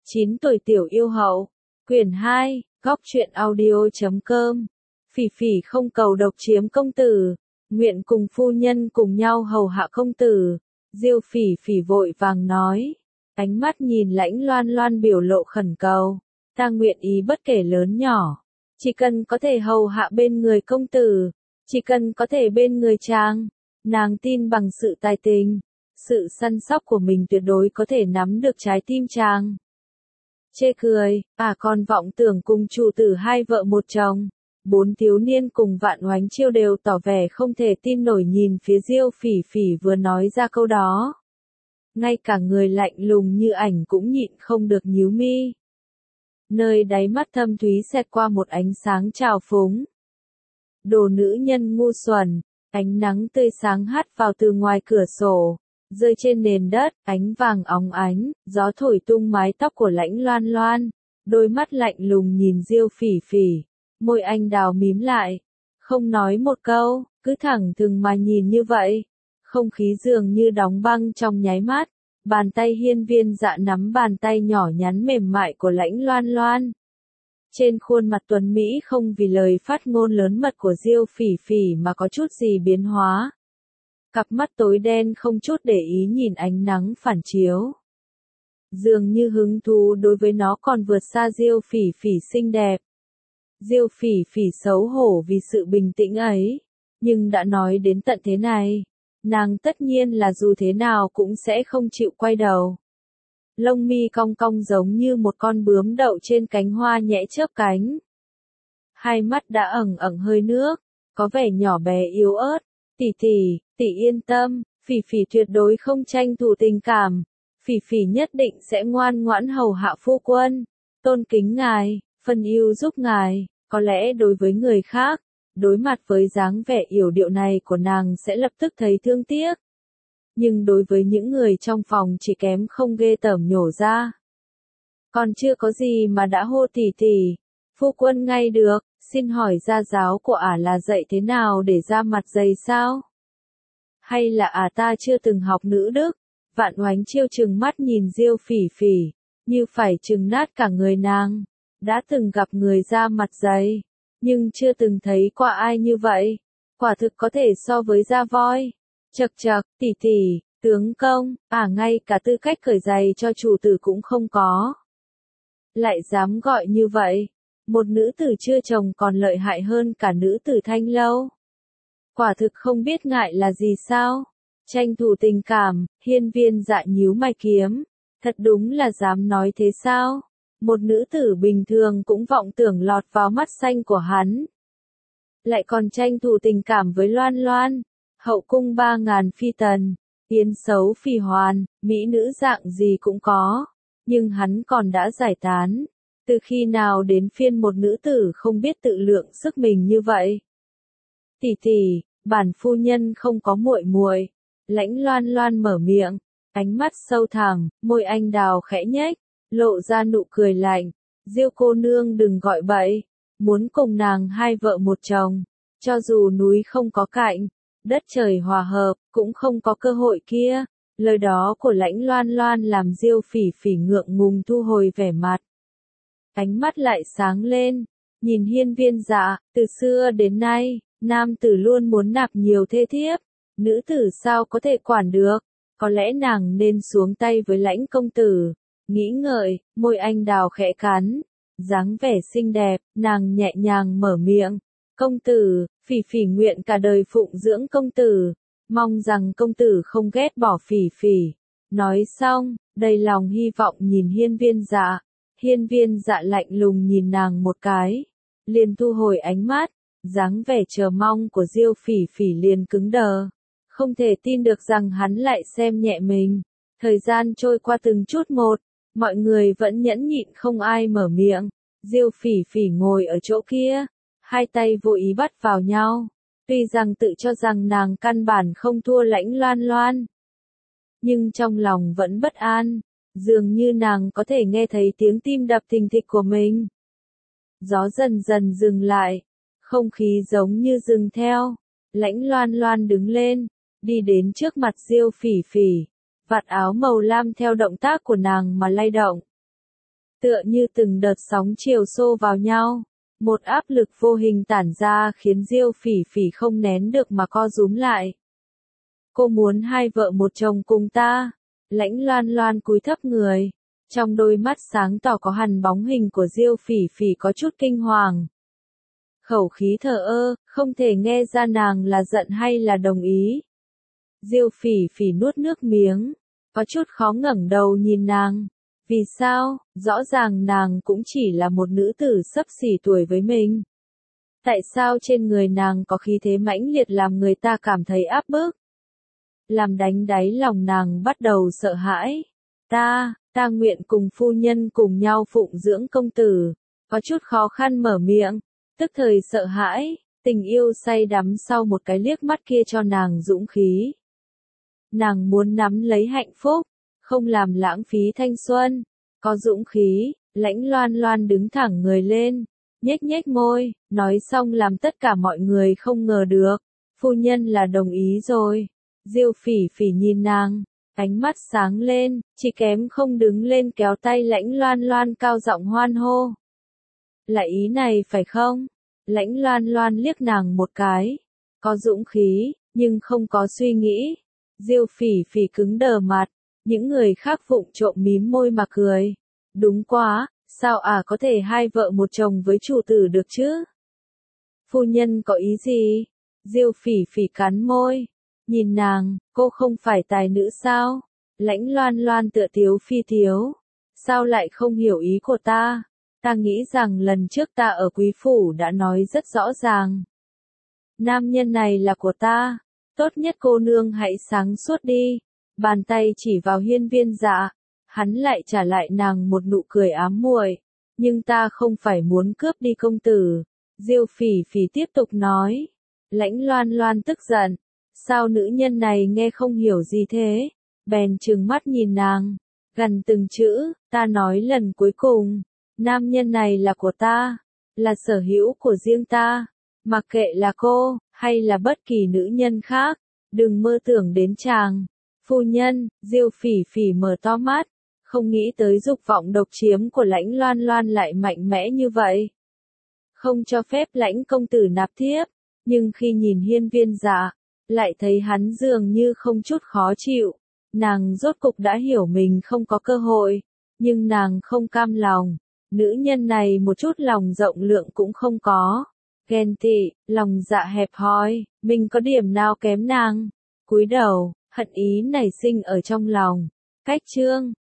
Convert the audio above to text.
9 tuổi tiểu yêu hậu. Quyển 2, góc truyện audio.com. Phỉ phỉ không cầu độc chiếm công tử, nguyện cùng phu nhân cùng nhau hầu hạ công tử. Diêu phỉ phỉ vội vàng nói, ánh mắt nhìn Lãnh Loan Loan biểu lộ khẩn cầu, ta nguyện ý bất kể lớn nhỏ, chỉ cần có thể hầu hạ bên người công tử, chỉ cần có thể bên người chàng. Nàng tin bằng sự tài tình, sự săn sóc của mình tuyệt đối có thể nắm được trái tim chàng. Chê cười, còn vọng tưởng cùng chủ tử hai vợ một chồng. 4 thiếu niên cùng Vạn Oánh Chiêu đều tỏ vẻ không thể tin nổi nhìn phía Diêu phỉ phỉ vừa nói ra câu đó. Ngay cả người lạnh lùng như ảnh cũng nhịn không được nhíu mi. Nơi đáy mắt thâm thúy xẹt qua một ánh sáng trào phúng. Đồ nữ nhân ngu xuẩn, ánh nắng tươi sáng hắt vào từ ngoài cửa sổ, rơi trên nền đất, ánh vàng óng ánh, gió thổi tung mái tóc của Lãnh Loan Loan, đôi mắt lạnh lùng nhìn Diêu phỉ phỉ, môi anh đào mím lại, không nói một câu, cứ thẳng thừng mà nhìn như vậy. Không khí dường như đóng băng trong nháy mắt, bàn tay Hiên Viên Dạ nắm bàn tay nhỏ nhắn mềm mại của Lãnh Loan Loan. Trên khuôn mặt tuấn Mỹ không vì lời phát ngôn lớn mật của Diêu phỉ phỉ mà có chút gì biến hóa. Cặp mắt tối đen không chút để ý nhìn ánh nắng phản chiếu. Dường như hứng thú đối với nó còn vượt xa Diêu phỉ phỉ xinh đẹp. Diêu phỉ phỉ xấu hổ vì sự bình tĩnh ấy, nhưng đã nói đến tận thế này, nàng tất nhiên là dù thế nào cũng sẽ không chịu quay đầu. Lông mi cong cong giống như một con bướm đậu trên cánh hoa nhẹ chớp cánh. Hai mắt đã ẩn ẩn hơi nước, có vẻ nhỏ bé yếu ớt. Tỷ yên tâm, phỉ phỉ tuyệt đối không tranh thủ tình cảm. Phỉ phỉ nhất định sẽ ngoan ngoãn hầu hạ phu quân, tôn kính ngài, phân ưu giúp ngài. Có lẽ đối với người khác, đối mặt với dáng vẻ yểu điệu này của nàng sẽ lập tức thấy thương tiếc. Nhưng đối với những người trong phòng chỉ kém không ghê tởm nhổ ra. Còn chưa có gì mà đã hô tỷ, phu quân ngay được, xin hỏi gia giáo của là dạy thế nào để ra mặt dày sao? Hay là ta chưa từng học nữ đức? Vạn Oánh Chiêu trừng mắt nhìn Diêu phỉ phỉ, như phải trừng nát cả người nàng. Đã từng gặp người da mặt dày, nhưng chưa từng thấy qua ai như vậy. Quả thực có thể so với da voi. Chậc, tỷ, tướng công, ngay cả tư cách cởi giày cho chủ tử cũng không có. Lại dám gọi như vậy, một nữ tử chưa chồng còn lợi hại hơn cả nữ tử thanh lâu. Quả thực không biết ngại là gì sao? Tranh thủ tình cảm, Hiên Viên Dạ nhíu mày kiếm, thật đúng là dám nói thế sao? Một nữ tử bình thường cũng vọng tưởng lọt vào mắt xanh của hắn. Lại còn tranh thủ tình cảm với Loan Loan, hậu cung 3.000 phi tần, yến xấu phỉ hoàn, mỹ nữ dạng gì cũng có. Nhưng hắn còn đã giải tán. Từ khi nào đến phiên một nữ tử không biết tự lượng sức mình như vậy? Tỷ, bản phu nhân không có muội. Lãnh Loan Loan mở miệng, ánh mắt sâu thẳm, môi anh đào khẽ nhếch, lộ ra nụ cười lạnh. Diêu cô nương đừng gọi bậy, muốn cùng nàng hai vợ một chồng, cho dù núi không có cạnh, đất trời hòa hợp, cũng không có cơ hội kia. Lời đó của Lãnh Loan Loan làm Diêu phỉ phỉ ngượng ngùng thu hồi vẻ mặt. Ánh mắt lại sáng lên, nhìn Hiên Viên Dạ, từ xưa đến nay, nam tử luôn muốn nạp nhiều thê thiếp, nữ tử sao có thể quản được, có lẽ nàng nên xuống tay với Lãnh công tử. Nghĩ ngợi, môi anh đào khẽ cắn, dáng vẻ xinh đẹp, nàng nhẹ nhàng mở miệng, công tử, phỉ phỉ nguyện cả đời phụng dưỡng công tử, mong rằng công tử không ghét bỏ phỉ phỉ. Nói xong, đầy lòng hy vọng nhìn Hiên Viên Dạ. Hiên Viên Dạ lạnh lùng nhìn nàng một cái, liền thu hồi ánh mắt, dáng vẻ chờ mong của Diêu phỉ phỉ liền cứng đờ, không thể tin được rằng hắn lại xem nhẹ mình. Thời gian trôi qua từng chút một, mọi người vẫn nhẫn nhịn không ai mở miệng. Diêu phỉ phỉ ngồi ở chỗ kia, hai tay vô ý bắt vào nhau, tuy rằng tự cho rằng nàng căn bản không thua Lãnh Loan Loan, nhưng trong lòng vẫn bất an. Dường như nàng có thể nghe thấy tiếng tim đập thình thịch của mình. Gió dần dần dừng lại, không khí giống như dừng theo. Lãnh Loan Loan đứng lên, đi đến trước mặt Diêu phỉ phỉ, vạt áo màu lam theo động tác của nàng mà lay động. tựa như từng đợt sóng chiều xô vào nhau. Một áp lực vô hình tản ra khiến Diêu Phỉ Phỉ không nén được mà co rúm lại. Cô muốn hai vợ một chồng cùng ta. Lãnh Loan Loan cúi thấp người. Trong đôi mắt sáng tỏ có hằn bóng hình của Diêu Phỉ Phỉ có chút kinh hoàng. Khẩu khí thờ ơ, không thể nghe ra nàng là giận hay là đồng ý. Diêu Phỉ Phỉ nuốt nước miếng, có chút khó ngẩng đầu nhìn nàng. Vì sao? Rõ ràng nàng cũng chỉ là một nữ tử xấp xỉ tuổi với mình. Tại sao trên người nàng có khí thế mãnh liệt làm người ta cảm thấy áp bức? Làm đánh đáy lòng nàng bắt đầu sợ hãi. Ta nguyện cùng phu nhân cùng nhau phụng dưỡng công tử. Có chút khó khăn mở miệng, tức thời sợ hãi, tình yêu say đắm sau một cái liếc mắt kia cho nàng dũng khí. Nàng muốn nắm lấy hạnh phúc, không làm lãng phí thanh xuân. Có dũng khí, Lãnh Loan Loan đứng thẳng người lên, nhếch nhếch môi, nói xong làm tất cả mọi người không ngờ được. Phu nhân là đồng ý rồi. Diêu Phỉ Phỉ nhìn nàng, ánh mắt sáng lên, chỉ kém không đứng lên kéo tay Lãnh Loan Loan cao giọng hoan hô. Là ý này phải không? Lãnh Loan Loan liếc nàng một cái. Có dũng khí, nhưng không có suy nghĩ. Diêu Phỉ Phỉ cứng đờ mặt, những người khác vụng trộm mím môi mà cười. Đúng quá, sao có thể hai vợ một chồng với chủ tử được chứ? Phu nhân có ý gì? Diêu Phỉ Phỉ cắn môi. Nhìn nàng, cô không phải tài nữ sao? Lãnh Loan Loan tựa tiếu phi tiếu. Sao lại không hiểu ý của ta? Ta nghĩ rằng lần trước ta ở quý phủ đã nói rất rõ ràng. Nam nhân này là của ta. Tốt nhất cô nương hãy sáng suốt đi. Bàn tay chỉ vào Hiên Viên Dạ. Hắn lại trả lại nàng một nụ cười ám muội. Nhưng ta không phải muốn cướp đi công tử. Diêu Phỉ Phỉ tiếp tục nói. Lãnh Loan Loan tức giận. Sao nữ nhân này nghe không hiểu gì thế? Bèn trừng mắt nhìn nàng. Gần từng chữ, ta nói lần cuối cùng. Nam nhân này là của ta. Là sở hữu của riêng ta. Mặc kệ là cô, hay là bất kỳ nữ nhân khác. Đừng mơ tưởng đến chàng. Phu nhân, Diêu Phỉ Phỉ mở to mắt. Không nghĩ tới dục vọng độc chiếm của Lãnh Loan Loan lại mạnh mẽ như vậy. Không cho phép Lãnh công tử nạp thiếp. Nhưng khi nhìn Hiên Viên Dạ, lại thấy hắn dường như không chút khó chịu. Nàng rốt cục đã hiểu mình không có cơ hội. Nhưng nàng không cam lòng. Nữ nhân này một chút lòng rộng lượng cũng không có. Ghen tị, lòng dạ hẹp hòi, mình có điểm nào kém nàng. Cúi đầu, hận ý nảy sinh ở trong lòng. Cách chương